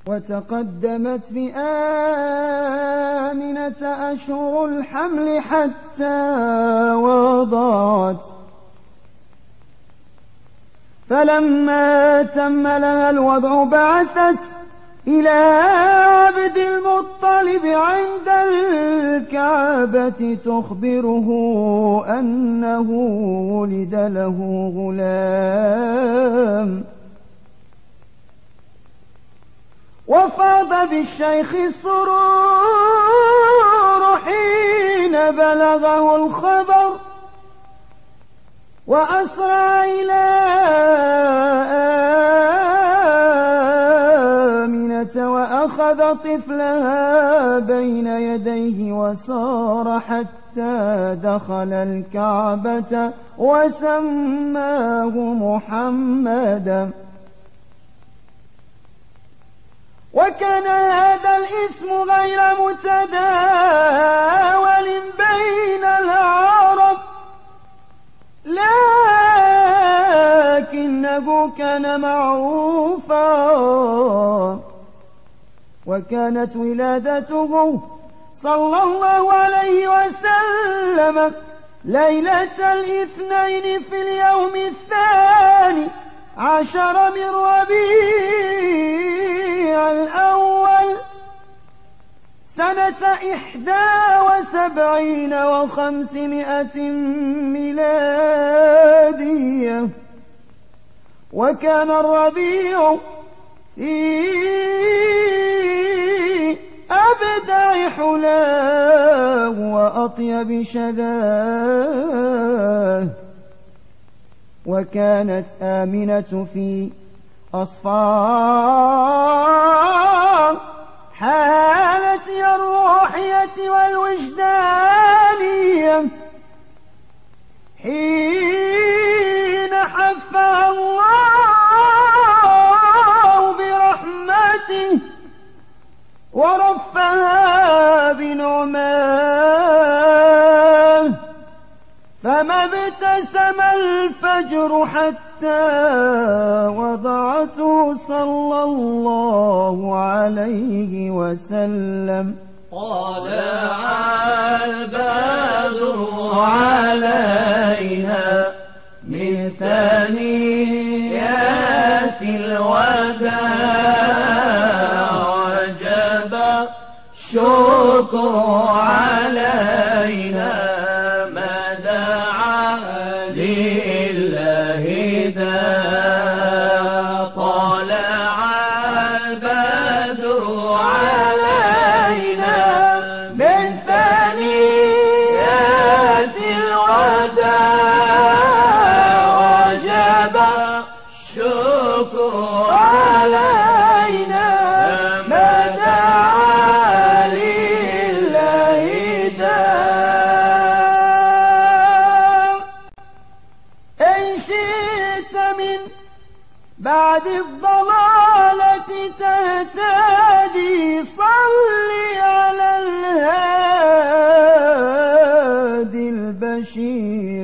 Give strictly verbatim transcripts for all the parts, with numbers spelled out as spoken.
وتقدمت بآمنة أشهر الحمل حتى وضعت، فلما تم لها الوضع بعثت إلى عبد المطلب عند الكعبة تخبره أنه ولد له غلام، وفاض بالشيخ السرور حين بلغه الخبر، وأسرع إلى آمنة وأخذ طفلها بين يديه وسار حتى دخل الكعبة وسماه محمدا. وكان هذا الاسم غير متداول بين العرب، لكنه كان معروفا، وكانت ولادته صلى الله عليه وسلم ليلة الاثنين في اليوم الثاني عشر من ربيع الأول سنة إحدى وسبعين وخمسمائة ميلادية. وكان الربيع في أبدع حلاه وأطيب شذاه، وكانت آمنة في أصفار حالة الروحية والوجدانية حين حفها الله برحمته ورفها بنعماه، فما ابتسم الفجر حتى وضعته صلى الله عليه وسلم. طلع البدر علينا من ثنيات الوداع، وجب الشكر علينا ما دعا لله داع. طلع البدر علينا من ثنيات الوداع، وجب الشكر علينا ما دعا لله داع. إن شئت من بعد الضلالة تهتدي صلي على الهادي البشير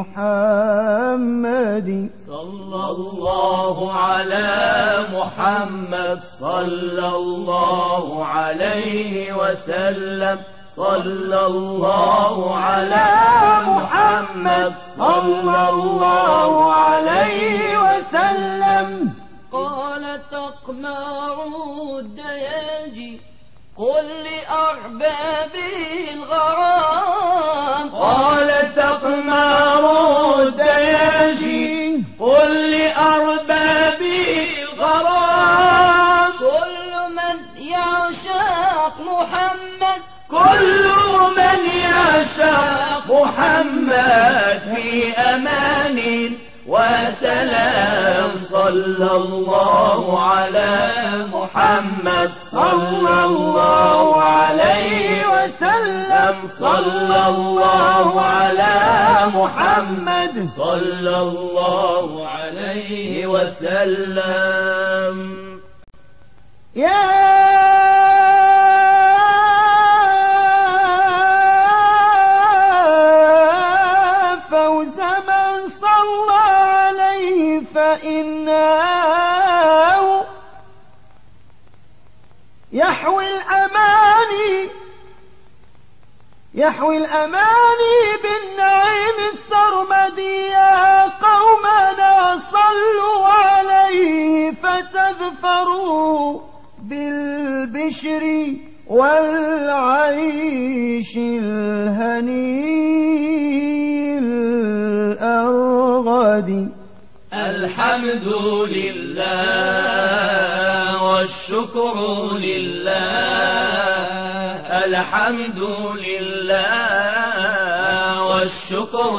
محمد. صلى الله على محمد صلى الله عليه وسلم. صلى الله على محمد صلى الله عليه وسلم. قالت أقمار الدياجي قل لأربابه الغرام. قالت أقمار الدياجي قل لأربابه الغرام. كل من يعشق محمد كل من يعشق محمد في أمان وسلام. صلى الله على محمد صلى الله عليه وسلم. صلى الله على محمد صلى الله عليه وسلم. يا فوز من صلى عليه فإنه يحوي الأماني بالنعيم السرمدي. يا قومنا صلوا عليه فتظفروا بالبشر والعيش الهني الأرغد. الحمد لله والشكر لله، الحمد لله والشكر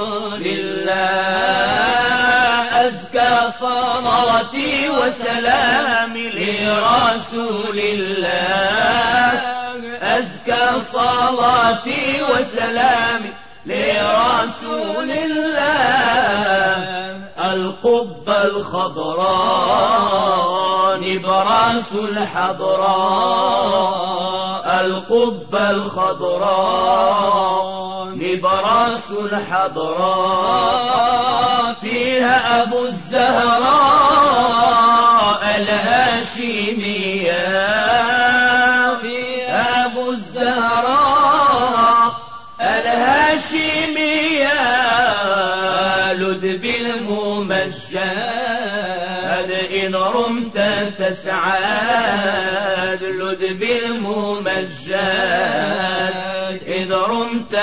لله. أزكى صلاتي وسلامي لرسول الله، أزكى صلاتي وسلامي لرسول الله. القبة الخضراء نبراس الحضراء، القبة الخضراء نبراس الحضراء. فيها أبو الزهراء الهاشمية، فيها أبو الزهراء الهاشمية. لذب الممجد إن رمت تسعد، لذب الممجد إذ رمت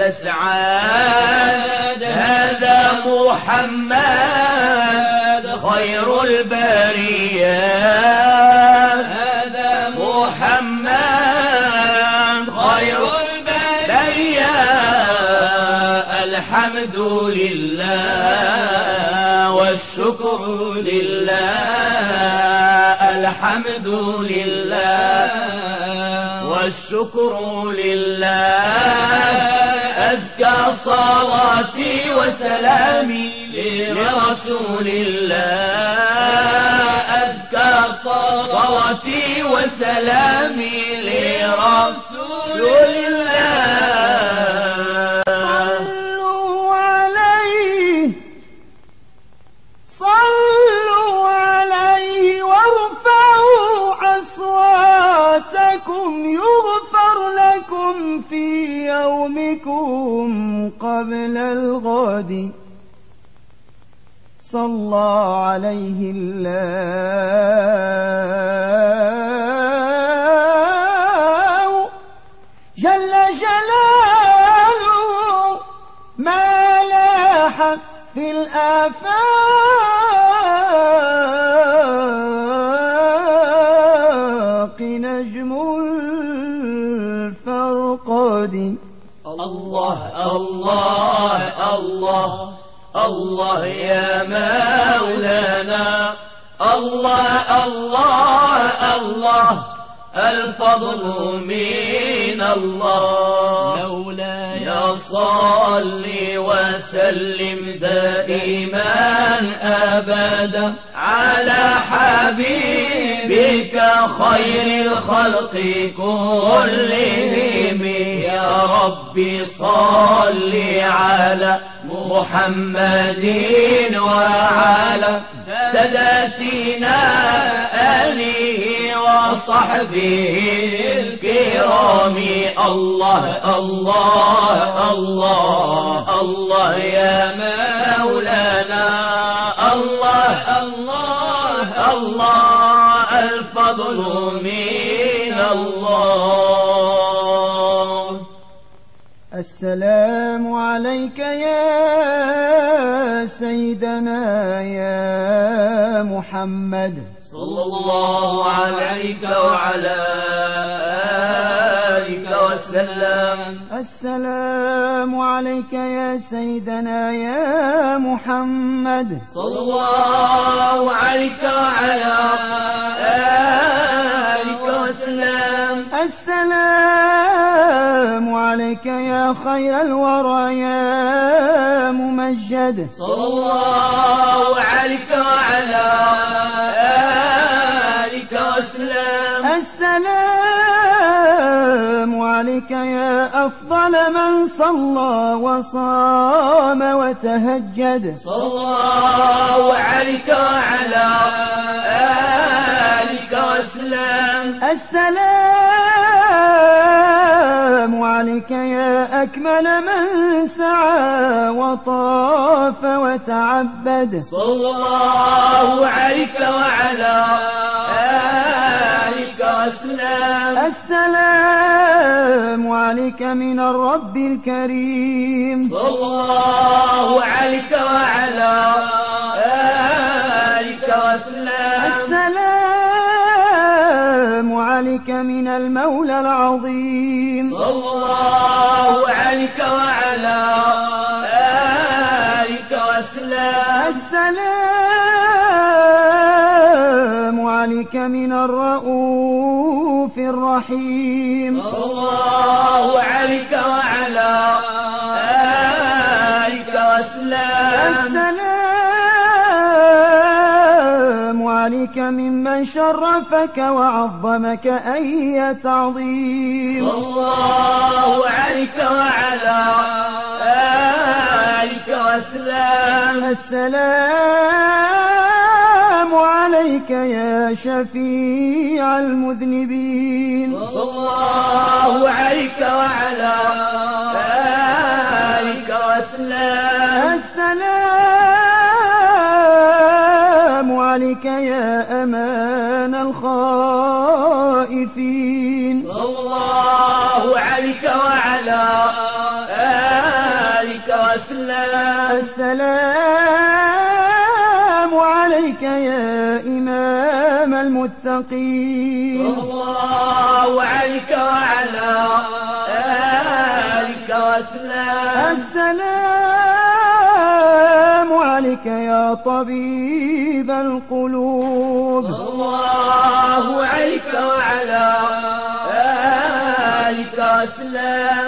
تسعد. هذا محمد خير البرية، هذا محمد خير البرية. الحمد لله والشكر لله، الحمد لله والشكر لله. أزكى صلاتي وسلامي لرسول الله، أزكى صلاتي وسلامي لرسول الله. صلوا عليه وارفعوا أصواتكم يغفر لكم في يومكم قبل الغد. صلى عليه الله جل جلاله ما لاح في الآفاق نجم الفرقد. الله الله الله الله يا مولانا، الله الله الله الفضل من الله. مولاي صل وسلم دائما أبدا على حبيبك خير الخلق كلهم. يا ربي صل على محمد وعلى ساداتنا آله وصحبه الكرام. الله الله الله الله يا مولانا، الله الله الله الفضل من الله. السلام عليك يا سيدنا يا محمد، صلى الله عليك وعلى آلك وسلم. السلام عليك يا سيدنا يا محمد، صلى الله عليك وعلى آلك وسلم. السلام عليك يا خير الورى يا ممجد، صلى الله عليك وعلى آلك وسلم. السلام عليك يا أفضل من صلى وصام وتهجد، صلى الله عليك وعلى آلك وسلم. السلام السلام عليك يا أكمل من سعى وطاف وتعبد صلى الله عليك وعلى آلك وسلم. السلام عليك من الرب الكريم صلى الله عليك وعلى آلك وسلم. السلام عليك من المولى العظيم صلى الله عليك وعلى آلك وسلم. السلام عليك من الرؤوف الرحيم صلى الله عليك وعلى آلك وسلم. السلام عليك ممن شرفك وعظمك أي تعظيم. صلى الله عليك وعلى آلك وسلم. السلام عليك يا شفيع المذنبين. صلى الله عليك وعلى آلك وسلم. السلام عليك يا أمان الخائفين. صلى الله عليك وعلى آلك وسلم. السلام عليك يا إمام المتقين. صلى الله عليك وعلى آلك وسلم. السلام عليك يا طبيب القلوب. صلى الله عليك وعلى آلك وسلم.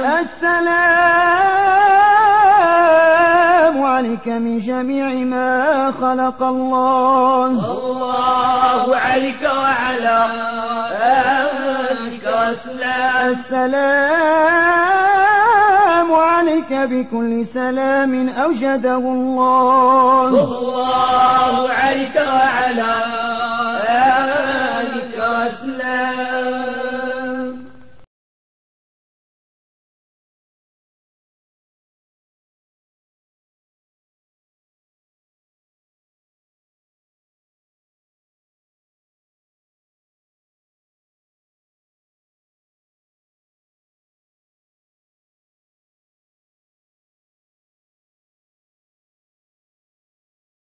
السلام عليك من جميع ما خلق الله. صلى الله عليك وعلى آلك وسلم. السلام عليك بكل سلام أوجده الله. صلى الله عليك وعلى